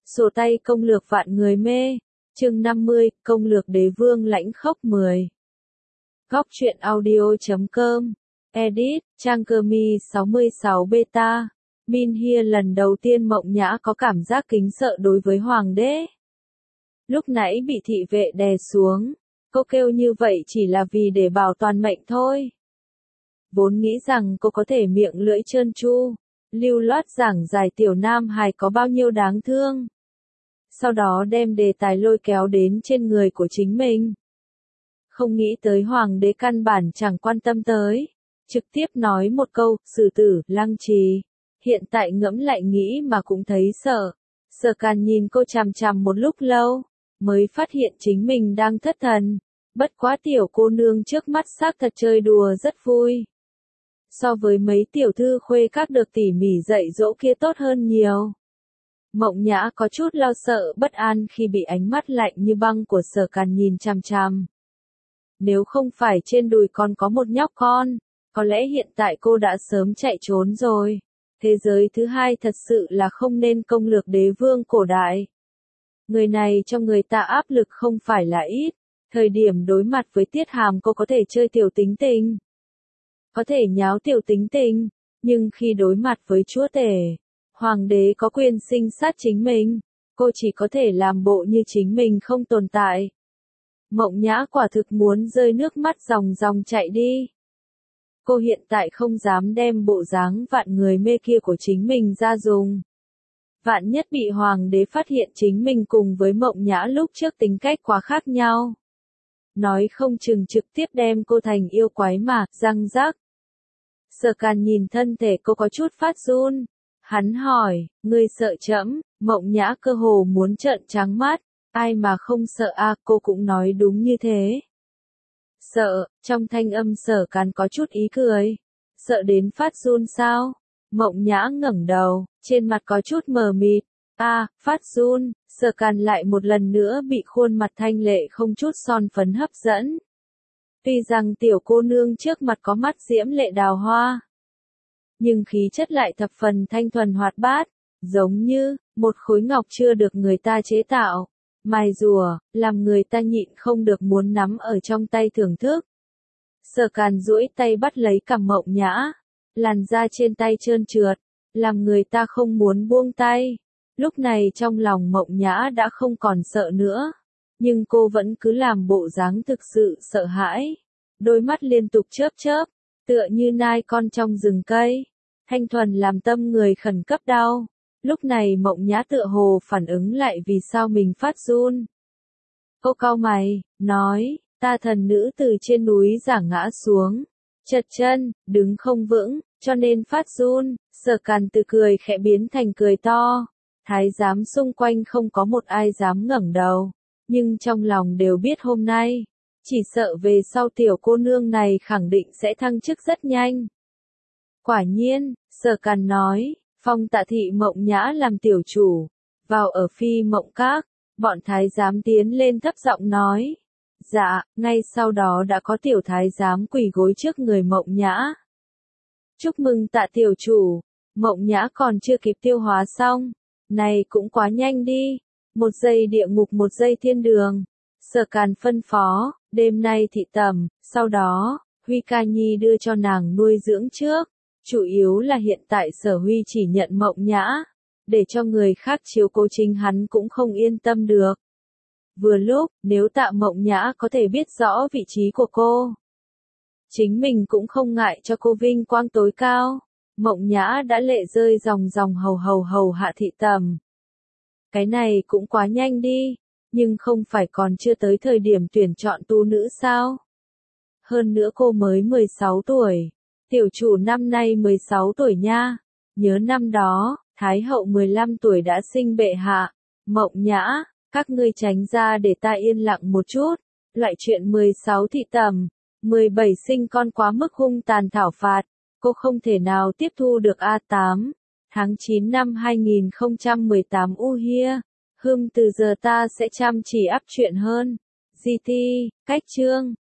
Sổ tay công lược vạn người mê. Chương 50, công lược đế vương lãnh khốc 10. Góc truyện audio.com. Edit, trang cơ mi 66 beta. Min Hia lần đầu tiên Mộng Nhã có cảm giác kính sợ đối với hoàng đế. Lúc nãy bị thị vệ đè xuống, cô kêu như vậy chỉ là vì để bảo toàn mệnh thôi. Vốn nghĩ rằng cô có thể miệng lưỡi trơn tru, lưu loát giảng giải tiểu nam hài có bao nhiêu đáng thương. Sau đó đem đề tài lôi kéo đến trên người của chính mình. Không nghĩ tới hoàng đế căn bản chẳng quan tâm tới. Trực tiếp nói một câu, xử tử, Lăng Trì. Hiện tại ngẫm lại nghĩ mà cũng thấy sợ. Sở Càn nhìn cô chằm chằm một lúc lâu, mới phát hiện chính mình đang thất thần. Bất quá tiểu cô nương trước mắt xác thật chơi đùa rất vui. So với mấy tiểu thư khuê các được tỉ mỉ dạy dỗ kia tốt hơn nhiều. Mộng Nhã có chút lo sợ bất an khi bị ánh mắt lạnh như băng của Sở Càn nhìn chằm chằm. Nếu không phải trên đùi còn có một nhóc con, có lẽ hiện tại cô đã sớm chạy trốn rồi. Thế giới thứ hai thật sự là không nên công lược đế vương cổ đại. Người này cho người ta áp lực không phải là ít. Thời điểm đối mặt với Tiết Hàm cô có thể chơi tiểu tính tình, có thể nháo tiểu tính tình, nhưng khi đối mặt với chúa tể, hoàng đế có quyền sinh sát chính mình, cô chỉ có thể làm bộ như chính mình không tồn tại. Mộng Nhã quả thực muốn rơi nước mắt ròng ròng chạy đi. Cô hiện tại không dám đem bộ dáng vạn người mê kia của chính mình ra dùng. Vạn nhất bị hoàng đế phát hiện chính mình cùng với Mộng Nhã lúc trước tính cách quá khác nhau. Nói không chừng trực tiếp đem cô thành yêu quái mà, răng rắc. Sở Càn nhìn thân thể cô có chút phát run. Hắn hỏi, ngươi sợ trẫm? Mộng Nhã cơ hồ muốn trợn trắng mắt. Ai mà không sợ a, cô cũng nói đúng như thế. Sợ, trong thanh âm Sở Càn có chút ý cười. Sợ đến phát run sao? Mộng Nhã ngẩng đầu, trên mặt có chút mờ mịt. Phát run. Sở Càn lại một lần nữa bị khuôn mặt thanh lệ không chút son phấn hấp dẫn. Tuy rằng tiểu cô nương trước mặt có mắt diễm lệ đào hoa, nhưng khí chất lại thập phần thanh thuần hoạt bát, giống như một khối ngọc chưa được người ta chế tạo, mài rùa, làm người ta nhịn không được muốn nắm ở trong tay thưởng thức. Sở Càn duỗi tay bắt lấy cằm Mộng Nhã, làn da trên tay trơn trượt, làm người ta không muốn buông tay. Lúc này trong lòng Mộng Nhã đã không còn sợ nữa, nhưng cô vẫn cứ làm bộ dáng thực sự sợ hãi. Đôi mắt liên tục chớp chớp, tựa như nai con trong rừng cây. Thanh thuần làm tâm người khẩn cấp đau. Lúc này Mộng Nhã tựa hồ phản ứng lại vì sao mình phát run. Cô cau mày, nói, ta thần nữ từ trên núi giả ngã xuống, chật chân, đứng không vững, cho nên phát run. Sở Càn từ cười khẽ biến thành cười to. Thái giám xung quanh không có một ai dám ngẩng đầu, nhưng trong lòng đều biết hôm nay, chỉ sợ về sau tiểu cô nương này khẳng định sẽ thăng chức rất nhanh. Quả nhiên, Sở Càn nói, phong Tạ thị Mộng Nhã làm tiểu chủ, vào ở Phi Mộng Các, bọn thái giám tiến lên thấp giọng nói. Dạ, ngay sau đó đã có tiểu thái giám quỳ gối trước người Mộng Nhã. Chúc mừng Tạ tiểu chủ. Mộng Nhã còn chưa kịp tiêu hóa xong. Này cũng quá nhanh đi. Một giây địa ngục một giây thiên đường. Sở Càn phân phó, đêm nay thị tẩm, sau đó, Huy Ca Nhi đưa cho nàng nuôi dưỡng trước. Chủ yếu là hiện tại Sở Huy chỉ nhận Mộng Nhã, để cho người khác chiếu cố chính hắn cũng không yên tâm được. Vừa lúc, nếu Tạ Mộng Nhã có thể biết rõ vị trí của cô, chính mình cũng không ngại cho cô vinh quang tối cao. Mộng Nhã đã lệ rơi ròng ròng hầu hạ thị tẩm. Cái này cũng quá nhanh đi, nhưng không phải còn chưa tới thời điểm tuyển chọn tu nữ sao? Hơn nữa cô mới 16 tuổi, tiểu chủ năm nay 16 tuổi nha. Nhớ năm đó, Thái hậu 15 tuổi đã sinh bệ hạ. Mộng Nhã, các ngươi tránh ra để ta yên lặng một chút. Loại chuyện 16 thị tẩm, 17 sinh con quá mức hung tàn thảo phạt. Cô không thể nào tiếp thu được. A8, tháng 9 năm 2018 Hia. Từ giờ ta sẽ chăm chỉ áp chuyện hơn. GT, cách chương.